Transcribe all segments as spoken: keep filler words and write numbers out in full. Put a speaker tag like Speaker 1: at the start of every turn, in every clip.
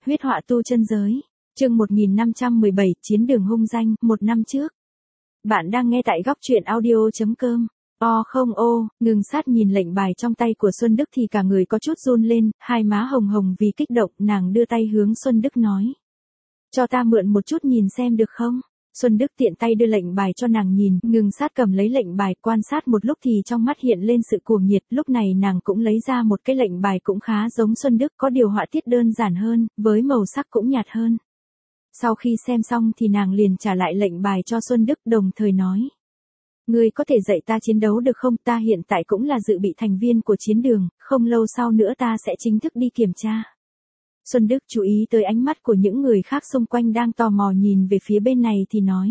Speaker 1: huyết họa tu chân giới. Chương một nghìn năm trăm mười bảy, chiến đường hung danh, một năm trước. Bạn đang nghe tại góc truyện audio chấm com. O không ô, ngừng sát nhìn lệnh bài trong tay của Xuân Đức thì cả người có chút run lên, hai má hồng hồng vì kích động, nàng đưa tay hướng Xuân Đức nói. Cho ta mượn một chút nhìn xem được không? Xuân Đức tiện tay đưa lệnh bài cho nàng nhìn, ngừng sát cầm lấy lệnh bài quan sát một lúc thì trong mắt hiện lên sự cuồng nhiệt, lúc này nàng cũng lấy ra một cái lệnh bài cũng khá giống Xuân Đức, có điều họa tiết đơn giản hơn, với màu sắc cũng nhạt hơn. Sau khi xem xong thì nàng liền trả lại lệnh bài cho Xuân Đức đồng thời nói. Ngươi có thể dạy ta chiến đấu được không? Ta hiện tại cũng là dự bị thành viên của chiến đường, không lâu sau nữa ta sẽ chính thức đi kiểm tra. Xuân Đức chú ý tới ánh mắt của những người khác xung quanh đang tò mò nhìn về phía bên này thì nói.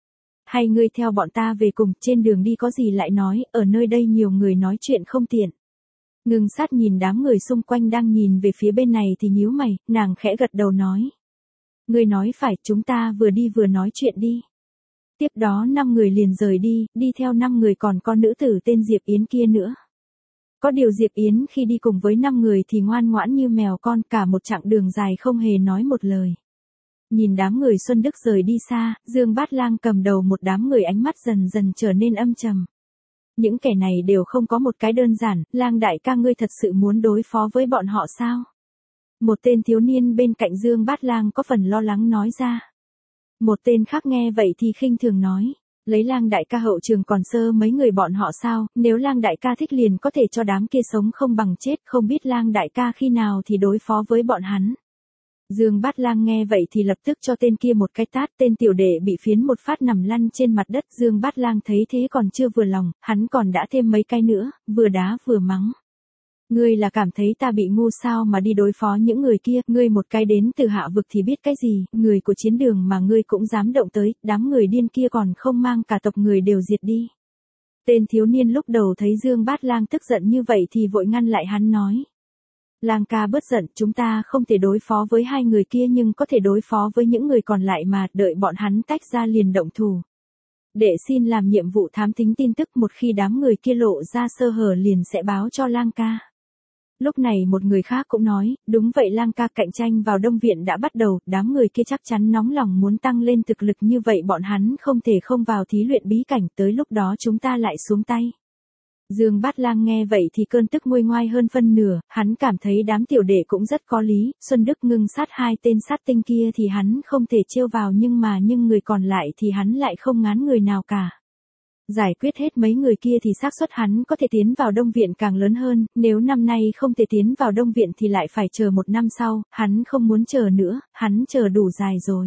Speaker 1: Hay ngươi theo bọn ta về cùng, trên đường đi có gì lại nói, ở nơi đây nhiều người nói chuyện không tiện. Ngưng sát nhìn đám người xung quanh đang nhìn về phía bên này thì nhíu mày, nàng khẽ gật đầu nói. Ngươi nói phải, chúng ta vừa đi vừa nói chuyện đi. Tiếp đó năm người liền rời đi, đi theo năm người còn con nữ tử tên Diệp Yến kia nữa. Có điều Diệp Yến khi đi cùng với năm người thì ngoan ngoãn như mèo con, cả một chặng đường dài không hề nói một lời. Nhìn đám người Xuân Đức rời đi xa, Dương Bát Lang cầm đầu một đám người ánh mắt dần dần trở nên âm trầm. Những kẻ này đều không có một cái đơn giản, Lang đại ca ngươi thật sự muốn đối phó với bọn họ sao? Một tên thiếu niên bên cạnh Dương Bát Lang có phần lo lắng nói ra. Một tên khác nghe vậy thì khinh thường nói. Lấy Lang đại ca hậu trường còn sơ mấy người bọn họ sao, nếu Lang đại ca thích liền có thể cho đám kia sống không bằng chết, không biết Lang đại ca khi nào thì đối phó với bọn hắn. Dương Bát Lang nghe vậy thì lập tức cho tên kia một cái tát, tên tiểu đệ bị phiến một phát nằm lăn trên mặt đất. Dương Bát Lang thấy thế còn chưa vừa lòng, hắn còn đã thêm mấy cái nữa, vừa đá vừa mắng. Ngươi là cảm thấy ta bị ngu sao mà đi đối phó những người kia, ngươi một cái đến từ hạ vực thì biết cái gì, người của chiến đường mà ngươi cũng dám động tới, đám người điên kia còn không mang cả tộc người đều diệt đi. Tên thiếu niên lúc đầu thấy Dương Bát Lang tức giận như vậy thì vội ngăn lại hắn nói. Lang ca bớt giận, chúng ta không thể đối phó với hai người kia nhưng có thể đối phó với những người còn lại mà, đợi bọn hắn tách ra liền động thủ. Đệ xin làm nhiệm vụ thám thính tin tức, một khi đám người kia lộ ra sơ hở liền sẽ báo cho Lang ca. Lúc này một người khác cũng nói, đúng vậy Lang ca, cạnh tranh vào Đông Viện đã bắt đầu, đám người kia chắc chắn nóng lòng muốn tăng lên thực lực như vậy, bọn hắn không thể không vào thí luyện bí cảnh, tới lúc đó chúng ta lại xuống tay. Dương Bát Lang nghe vậy thì cơn tức nguôi ngoai hơn phân nửa, hắn cảm thấy đám tiểu đệ cũng rất có lý, Xuân Đức ngưng sát hai tên sát tinh kia thì hắn không thể trêu vào nhưng mà nhưng người còn lại thì hắn lại không ngán người nào cả. Giải quyết hết mấy người kia thì xác suất hắn có thể tiến vào Đông Viện càng lớn hơn, nếu năm nay không thể tiến vào Đông Viện thì lại phải chờ một năm sau, hắn không muốn chờ nữa, hắn chờ đủ dài rồi.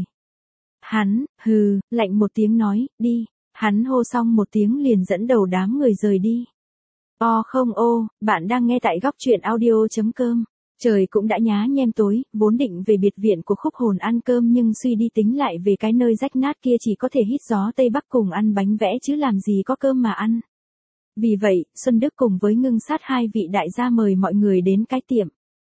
Speaker 1: Hắn, hừ, lạnh một tiếng nói, đi, hắn hô xong một tiếng liền dẫn đầu đám người rời đi. O không ô, bạn đang nghe tại góc truyện audio chấm com. Trời cũng đã nhá nhem tối, vốn định về biệt viện của Khúc Hồn ăn cơm nhưng suy đi tính lại về cái nơi rách nát kia chỉ có thể hít gió Tây Bắc cùng ăn bánh vẽ chứ làm gì có cơm mà ăn. Vì vậy, Xuân Đức cùng với ngưng sát hai vị đại gia mời mọi người đến cái tiệm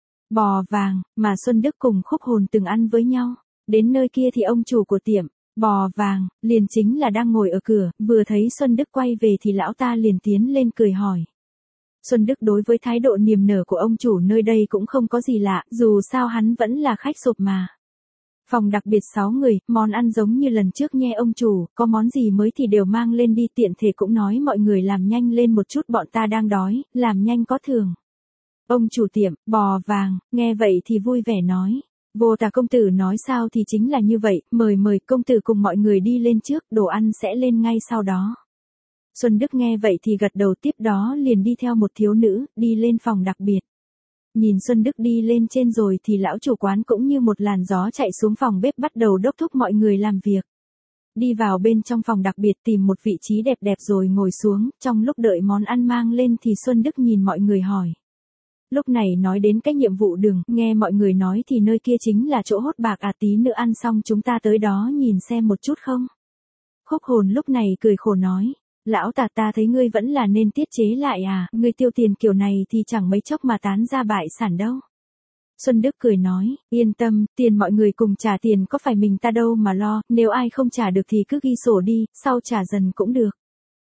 Speaker 1: bò vàng mà Xuân Đức cùng Khúc Hồn từng ăn với nhau. Đến nơi kia thì ông chủ của tiệm bò vàng liền chính là đang ngồi ở cửa, vừa thấy Xuân Đức quay về thì lão ta liền tiến lên cười hỏi. Xuân Đức đối với thái độ niềm nở của ông chủ nơi đây cũng không có gì lạ, dù sao hắn vẫn là khách sộp mà. Phòng đặc biệt sáu người, món ăn giống như lần trước nghe ông chủ, có món gì mới thì đều mang lên đi, tiện thể cũng nói mọi người làm nhanh lên một chút, bọn ta đang đói, làm nhanh có thưởng. Ông chủ tiệm bò vàng, nghe vậy thì vui vẻ nói. Vô Tà công tử nói sao thì chính là như vậy, mời mời công tử cùng mọi người đi lên trước, đồ ăn sẽ lên ngay sau đó. Xuân Đức nghe vậy thì gật đầu, tiếp đó liền đi theo một thiếu nữ, đi lên phòng đặc biệt. Nhìn Xuân Đức đi lên trên rồi thì lão chủ quán cũng như một làn gió chạy xuống phòng bếp bắt đầu đốc thúc mọi người làm việc. Đi vào bên trong phòng đặc biệt tìm một vị trí đẹp đẹp rồi ngồi xuống, trong lúc đợi món ăn mang lên thì Xuân Đức nhìn mọi người hỏi. Lúc này nói đến cái nhiệm vụ đường, nghe mọi người nói thì nơi kia chính là chỗ hốt bạc à, tí nữa ăn xong chúng ta tới đó nhìn xem một chút không? Khúc Hồn lúc này cười khổ nói. Lão Tà, ta thấy ngươi vẫn là nên tiết chế lại à, ngươi tiêu tiền kiểu này thì chẳng mấy chốc mà tán ra bại sản đâu. Xuân Đức cười nói, yên tâm, tiền mọi người cùng trả tiền có phải mình ta đâu mà lo, nếu ai không trả được thì cứ ghi sổ đi, sau trả dần cũng được.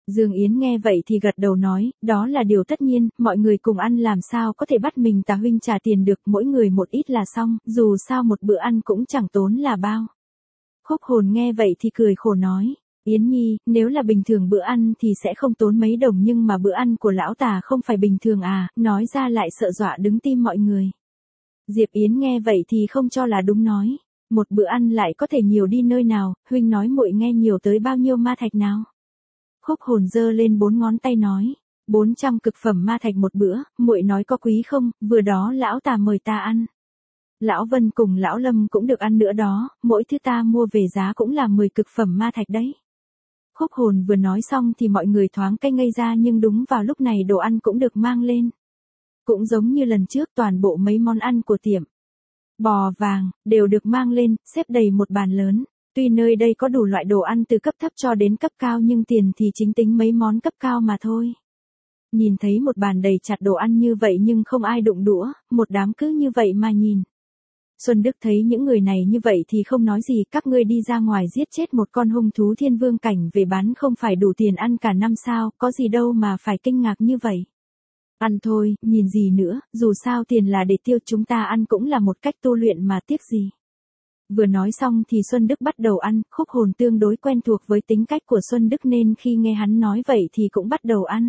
Speaker 1: Dương Yến nghe vậy thì gật đầu nói, đó là điều tất nhiên, mọi người cùng ăn làm sao có thể bắt mình Tà huynh trả tiền được, mỗi người một ít là xong, dù sao một bữa ăn cũng chẳng tốn là bao. Khúc Hồn nghe vậy thì cười khổ nói, Yến Nhi, nếu là bình thường bữa ăn thì sẽ không tốn mấy đồng nhưng mà bữa ăn của lão Tà không phải bình thường à, nói ra lại sợ dọa đứng tim mọi người. Diệp Yến nghe vậy thì không cho là đúng nói, một bữa ăn lại có thể nhiều đi nơi nào, huynh nói muội nghe nhiều tới bao nhiêu ma thạch nào. Khúc Hồn giơ lên bốn ngón tay nói, bốn trăm cực phẩm ma thạch một bữa, muội nói có quý không, vừa đó lão Tà mời ta ăn. Lão Vân cùng lão Lâm cũng được ăn nữa đó, mỗi thứ ta mua về giá cũng là mười cực phẩm ma thạch đấy. Khúc Hồn vừa nói xong thì mọi người thoáng cay ngây ra nhưng đúng vào lúc này đồ ăn cũng được mang lên. Cũng giống như lần trước toàn bộ mấy món ăn của tiệm bò vàng, đều được mang lên, xếp đầy một bàn lớn. Tuy nơi đây có đủ loại đồ ăn từ cấp thấp cho đến cấp cao nhưng tiền thì chính tính mấy món cấp cao mà thôi. Nhìn thấy một bàn đầy chặt đồ ăn như vậy nhưng không ai đụng đũa, một đám cứ như vậy mà nhìn. Xuân Đức thấy những người này như vậy thì không nói gì, các ngươi đi ra ngoài giết chết một con hung thú thiên vương cảnh về bán không phải đủ tiền ăn cả năm sao, có gì đâu mà phải kinh ngạc như vậy. Ăn thôi, nhìn gì nữa, dù sao tiền là để tiêu, chúng ta ăn cũng là một cách tu luyện mà tiếc gì. Vừa nói xong thì Xuân Đức bắt đầu ăn, Khúc Hồn tương đối quen thuộc với tính cách của Xuân Đức nên khi nghe hắn nói vậy thì cũng bắt đầu ăn.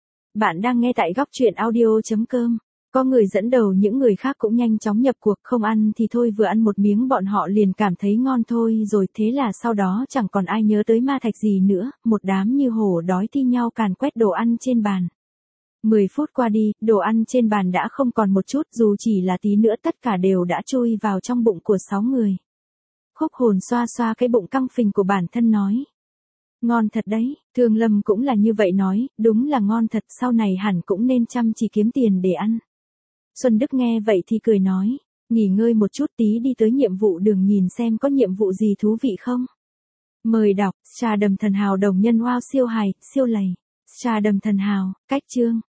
Speaker 1: Bạn đang nghe tại góc truyện audio chấm com. Có người dẫn đầu những người khác cũng nhanh chóng nhập cuộc, không ăn thì thôi, vừa ăn một miếng bọn họ liền cảm thấy ngon thôi rồi, thế là sau đó chẳng còn ai nhớ tới ma thạch gì nữa, một đám như hổ đói thi nhau càn quét đồ ăn trên bàn. mười phút qua đi, đồ ăn trên bàn đã không còn một chút, dù chỉ là tí nữa tất cả đều đã chui vào trong bụng của sáu người. Khúc Hồn xoa xoa cái bụng căng phình của bản thân nói. Ngon thật đấy, Thương Lâm cũng là như vậy nói, đúng là ngon thật, sau này hẳn cũng nên chăm chỉ kiếm tiền để ăn. Xuân Đức nghe vậy thì cười nói, nghỉ ngơi một chút tí đi tới nhiệm vụ đường nhìn xem có nhiệm vụ gì thú vị không. Mời đọc, trà đầm thần hào đồng nhân wow siêu hài, siêu lầy. Trà đầm thần hào, cách chương.